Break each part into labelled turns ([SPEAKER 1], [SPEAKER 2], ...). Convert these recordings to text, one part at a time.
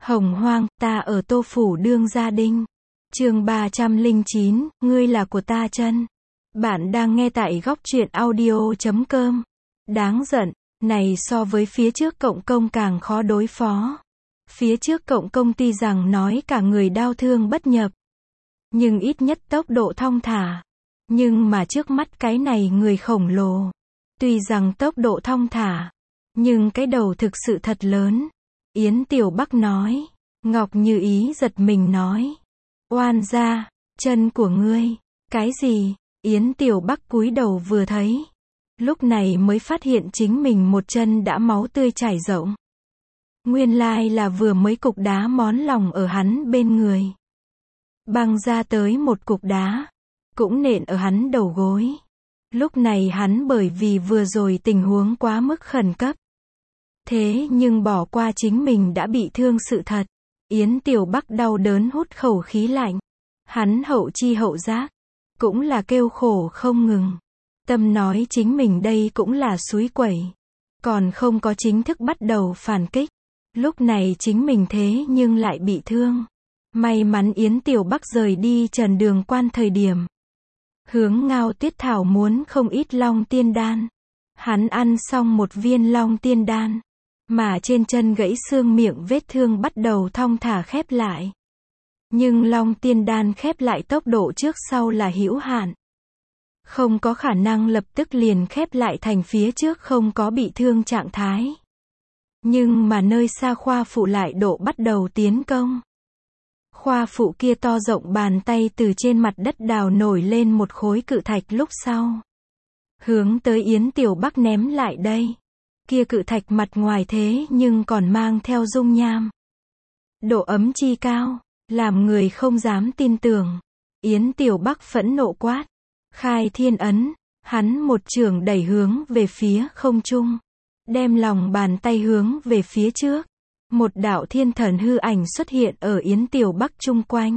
[SPEAKER 1] Hồng hoang, ta ở Tô Phủ đương gia đinh. Chương 309, ngươi là của ta chân. Bạn đang nghe tại góc truyện audio.com. Đáng giận, này so với phía trước cộng công càng khó đối phó. Phía trước cộng công tuy rằng nói cả người đau thương bất nhập, nhưng ít nhất tốc độ thong thả. Nhưng mà trước mắt cái này người khổng lồ, tuy rằng tốc độ thong thả, nhưng cái đầu thực sự thật lớn. Yến Tiểu Bắc nói. Ngọc Như Ý giật mình nói. Oan gia, chân của ngươi. Cái gì? Yến Tiểu Bắc cúi đầu vừa thấy, lúc này mới phát hiện chính mình một chân đã máu tươi chảy rộng. Nguyên lai là vừa mới cục đá món lòng ở hắn bên người. Băng ra tới một cục đá, cũng nện ở hắn đầu gối. Lúc này hắn bởi vì vừa rồi tình huống quá mức khẩn cấp, thế nhưng bỏ qua chính mình đã bị thương sự thật. Yến Tiểu Bắc đau đớn hút khẩu khí lạnh. Hắn hậu chi hậu giác, cũng là kêu khổ không ngừng. Tâm nói chính mình đây cũng là suối quẩy, còn không có chính thức bắt đầu phản kích. Lúc này chính mình thế nhưng lại bị thương. May mắn Yến Tiểu Bắc rời đi Trần Đường Quan thời điểm, hướng Ngao Tuyết Thảo muốn không ít long tiên đan. Hắn ăn xong một viên long tiên đan, mà trên chân gãy xương miệng vết thương bắt đầu thong thả khép lại. Nhưng long tiên đan khép lại tốc độ trước sau là hữu hạn, không có khả năng lập tức liền khép lại thành phía trước không có bị thương trạng thái. Nhưng mà nơi xa khoa phụ lại độ bắt đầu tiến công. Khoa phụ kia to rộng bàn tay từ trên mặt đất đào nổi lên một khối cự thạch lúc sau, hướng tới Yến Tiểu Bắc ném lại đây. Kia cự thạch mặt ngoài thế nhưng còn mang theo dung nham. Độ ấm chi cao, làm người không dám tin tưởng. Yến Tiểu Bắc phẫn nộ quát. Khai thiên ấn, hắn một chưởng đẩy hướng về phía không trung, đem lòng bàn tay hướng về phía trước. Một đạo thiên thần hư ảnh xuất hiện ở Yến Tiểu Bắc chung quanh.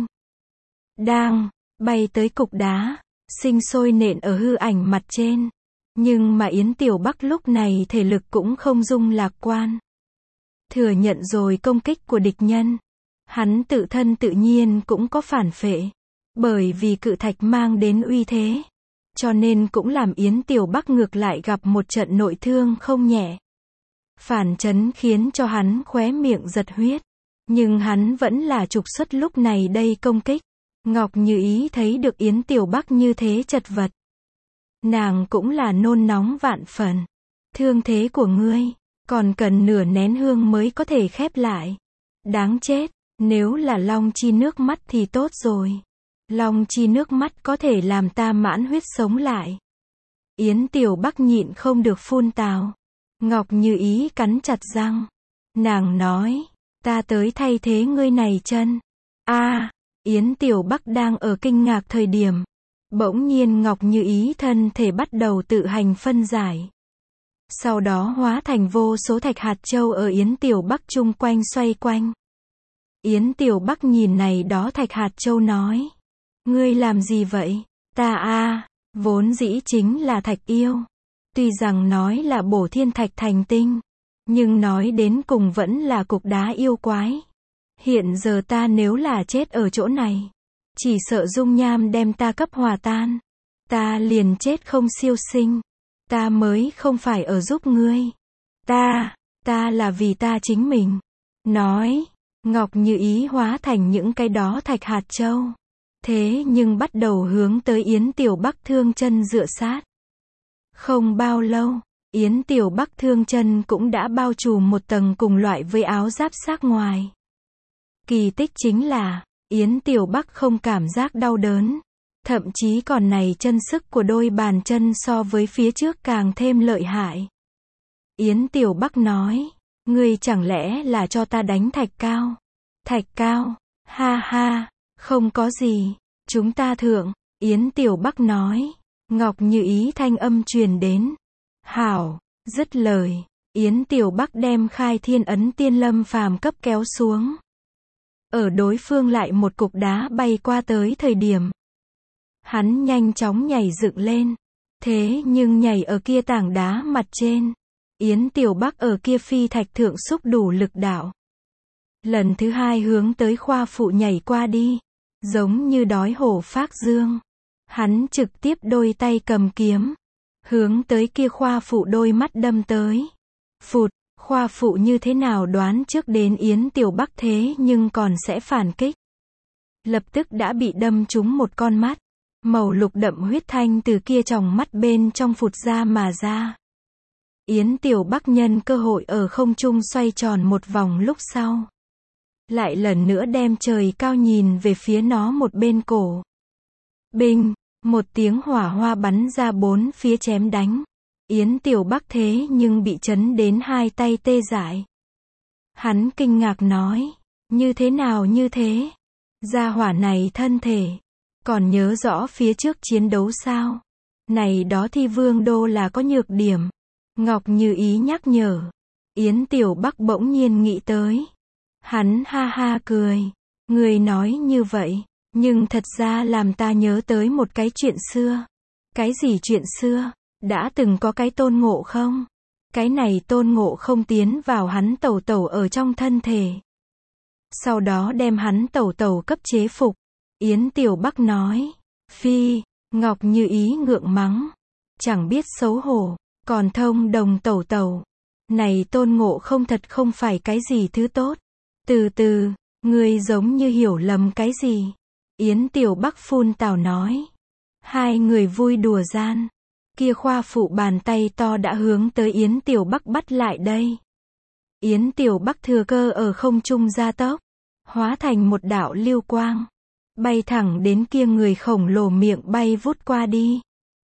[SPEAKER 1] Đang bay tới cục đá, sinh sôi nện ở hư ảnh mặt trên. Nhưng mà Yến Tiểu Bắc lúc này thể lực cũng không dung lạc quan. Thừa nhận rồi công kích của địch nhân, hắn tự thân tự nhiên cũng có phản phệ. Bởi vì cự thạch mang đến uy thế, cho nên cũng làm Yến Tiểu Bắc ngược lại gặp một trận nội thương không nhẹ. Phản chấn khiến cho hắn khóe miệng giật huyết. Nhưng hắn vẫn là trục xuất lúc này đây công kích. Ngọc Như Ý thấy được Yến Tiểu Bắc như thế chật vật, nàng cũng là nôn nóng vạn phần. Thương thế của ngươi, còn cần nửa nén hương mới có thể khép lại. Đáng chết, nếu là long chi nước mắt thì tốt rồi. Long chi nước mắt có thể làm ta mãn huyết sống lại. Yến Tiểu Bắc nhịn không được phun tào. Ngọc Như Ý cắn chặt răng. Nàng nói, ta tới thay thế ngươi này chân. Yến Tiểu Bắc đang ở kinh ngạc thời điểm, bỗng nhiên Ngọc Như Ý thân thể bắt đầu tự hành phân giải. Sau đó hóa thành vô số thạch hạt châu ở Yến Tiểu Bắc chung quanh xoay quanh. Yến Tiểu Bắc nhìn này đó thạch hạt châu nói. Ngươi làm gì vậy? Ta vốn dĩ chính là thạch yêu. Tuy rằng nói là bổ thiên thạch thành tinh, nhưng nói đến cùng vẫn là cục đá yêu quái. Hiện giờ ta nếu là chết ở chỗ này, chỉ sợ dung nham đem ta cấp hòa tan, ta liền chết không siêu sinh. Ta mới không phải ở giúp ngươi. Ta là vì ta chính mình. Nói, Ngọc Như Ý hóa thành những cái đó thạch hạt châu. Thế nhưng bắt đầu hướng tới Yến Tiểu Bắc thương chân dựa sát. Không bao lâu, Yến Tiểu Bắc thương chân cũng đã bao trùm một tầng cùng loại với áo giáp xác ngoài. Kỳ tích chính là, Yến Tiểu Bắc không cảm giác đau đớn. Thậm chí còn này chân sức của đôi bàn chân so với phía trước càng thêm lợi hại. Yến Tiểu Bắc nói, ngươi chẳng lẽ là cho ta đánh thạch cao? Thạch cao, ha ha, không có gì, chúng ta thượng. Yến Tiểu Bắc nói. Ngọc Như Ý thanh âm truyền đến. Hảo, dứt lời, Yến Tiểu Bắc đem khai thiên ấn tiên lâm phàm cấp kéo xuống. Ở đối phương lại một cục đá bay qua tới thời điểm, hắn nhanh chóng nhảy dựng lên. Thế nhưng nhảy ở kia tảng đá mặt trên, Yến Tiểu Bắc ở kia phi thạch thượng xúc đủ lực đạo. Lần thứ hai hướng tới khoa phụ nhảy qua đi. Giống như đói hổ phác dương. Hắn trực tiếp đôi tay cầm kiếm. Hướng tới kia khoa phụ đôi mắt đâm tới. Phụt, khoa phụ như thế nào đoán trước đến Yến Tiểu Bắc thế nhưng còn sẽ phản kích. Lập tức đã bị đâm trúng một con mắt. Màu lục đậm huyết thanh từ kia tròng mắt bên trong phụt ra mà ra. Yến Tiểu Bắc nhân cơ hội ở không trung xoay tròn một vòng lúc sau. Lại lần nữa đem trời cao nhìn về phía nó một bên cổ. Binh, một tiếng hỏa hoa bắn ra bốn phía chém đánh. Yến Tiểu Bắc thế nhưng bị chấn đến hai tay tê dại. Hắn kinh ngạc nói, như thế nào như thế? Gia hỏa này thân thể, còn nhớ rõ phía trước chiến đấu sao? Này đó Thi Vương Đô là có nhược điểm. Ngọc Như Ý nhắc nhở. Yến Tiểu Bắc bỗng nhiên nghĩ tới. Hắn ha ha cười. Người nói như vậy, nhưng thật ra làm ta nhớ tới một cái chuyện xưa. Cái gì chuyện xưa? Đã từng có cái Tôn Ngộ Không? Cái này Tôn Ngộ Không tiến vào hắn tẩu tẩu ở trong thân thể. Sau đó đem hắn tẩu tẩu cấp chế phục. Yến Tiểu Bắc nói. Phi, Ngọc Như Ý ngượng mắng. Chẳng biết xấu hổ, còn thông đồng tẩu tẩu. Này Tôn Ngộ Không thật không phải cái gì thứ tốt. Từ từ, ngươi giống như hiểu lầm cái gì. Yến Tiểu Bắc phun tào nói. Hai người vui đùa gian. Kia khoa phụ bàn tay to đã hướng tới Yến Tiểu Bắc bắt lại đây. Yến Tiểu Bắc thừa cơ ở không trung gia tốc. Hóa thành một đạo lưu quang. Bay thẳng đến kia người khổng lồ miệng bay vút qua đi.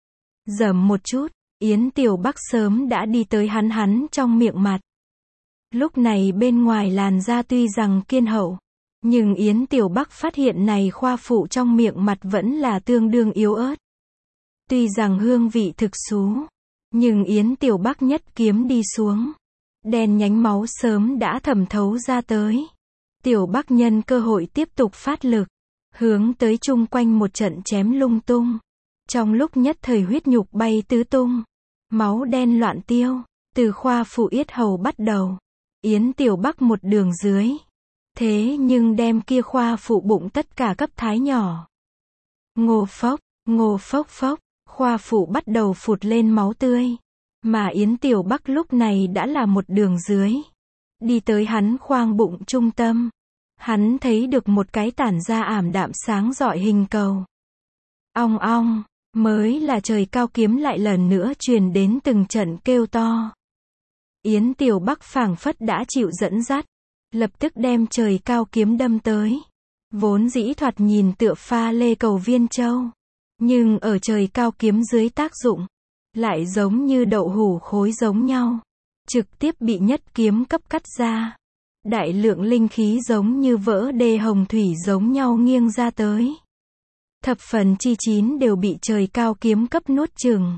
[SPEAKER 1] Dầm một chút, Yến Tiểu Bắc sớm đã đi tới hắn trong miệng mặt. Lúc này bên ngoài làn da tuy rằng kiên hậu, nhưng Yến Tiểu Bắc phát hiện này khoa phụ trong miệng mặt vẫn là tương đương yếu ớt. Tuy rằng hương vị thực xú, nhưng Yến Tiểu Bắc nhất kiếm đi xuống. Đen nhánh máu sớm đã thẩm thấu ra tới. Tiểu Bắc nhân cơ hội tiếp tục phát lực. Hướng tới chung quanh một trận chém lung tung. Trong lúc nhất thời huyết nhục bay tứ tung. Máu đen loạn tiêu. Từ khoa phụ yết hầu bắt đầu. Yến Tiểu Bắc một đường dưới. Thế nhưng đem kia khoa phụ bụng tất cả cấp thái nhỏ. Ngô phốc phốc. Khoa phụ bắt đầu phụt lên máu tươi. Mà Yến Tiểu Bắc lúc này đã là một đường dưới. Đi tới hắn khoang bụng trung tâm. Hắn thấy được một cái tản ra ảm đạm sáng rọi hình cầu. Ong ong, mới là trời cao kiếm lại lần nữa truyền đến từng trận kêu to. Yến Tiểu Bắc phảng phất đã chịu dẫn dắt. Lập tức đem trời cao kiếm đâm tới. Vốn dĩ thoạt nhìn tựa pha lê cầu viên châu. Nhưng ở trời cao kiếm dưới tác dụng. Lại giống như đậu hủ khối giống nhau. Trực tiếp bị nhất kiếm cấp cắt ra. Đại lượng linh khí giống như vỡ đê hồng thủy giống nhau nghiêng ra tới. Thập phần chi 9 đều bị trời cao kiếm cấp nuốt chửng.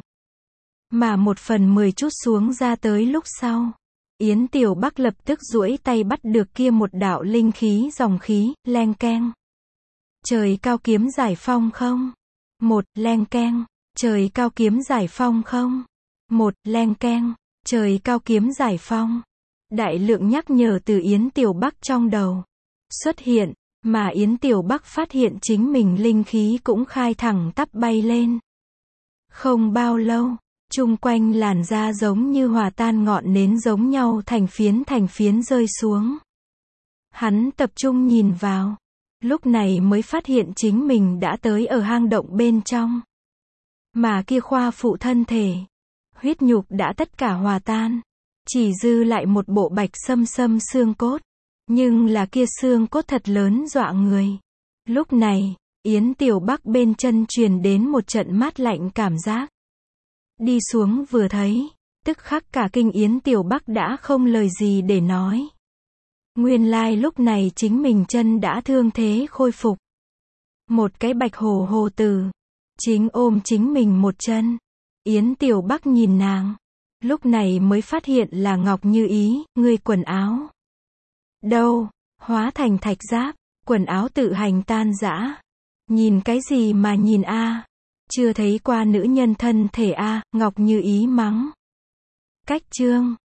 [SPEAKER 1] Mà 1/10 chút xuống ra tới lúc sau. Yến Tiểu Bắc lập tức duỗi tay bắt được kia một đạo linh khí dòng khí, leng keng. Trời cao kiếm giải phong không? Một, leng keng. Trời cao kiếm giải phong không? Một, leng keng. Trời cao kiếm giải phong. Đại lượng nhắc nhở từ Yến Tiểu Bắc trong đầu xuất hiện, mà Yến Tiểu Bắc phát hiện chính mình linh khí cũng khai thẳng tắp bay lên. Không bao lâu, chung quanh làn da giống như hòa tan ngọn nến giống nhau thành phiến rơi xuống. Hắn tập trung nhìn vào, lúc này mới phát hiện chính mình đã tới ở hang động bên trong. Mà kia khoa phụ thân thể, huyết nhục đã tất cả hòa tan. Chỉ dư lại một bộ bạch sâm sâm xương cốt. Nhưng là kia xương cốt thật lớn dọa người. Lúc này, Yến Tiểu Bắc bên chân truyền đến một trận mát lạnh cảm giác. Đi xuống vừa thấy, tức khắc cả kinh Yến Tiểu Bắc đã không lời gì để nói. Nguyên lai lúc này chính mình chân đã thương thế khôi phục. Một cái bạch hồ hồ tử, chính ôm chính mình một chân. Yến Tiểu Bắc nhìn nàng. Lúc này mới phát hiện là Ngọc Như Ý, ngươi quần áo. Đâu, hóa thành thạch giáp, quần áo tự hành tan rã. Nhìn cái gì mà nhìn a? Chưa thấy qua nữ nhân thân thể a, Ngọc Như Ý mắng. Cách chương.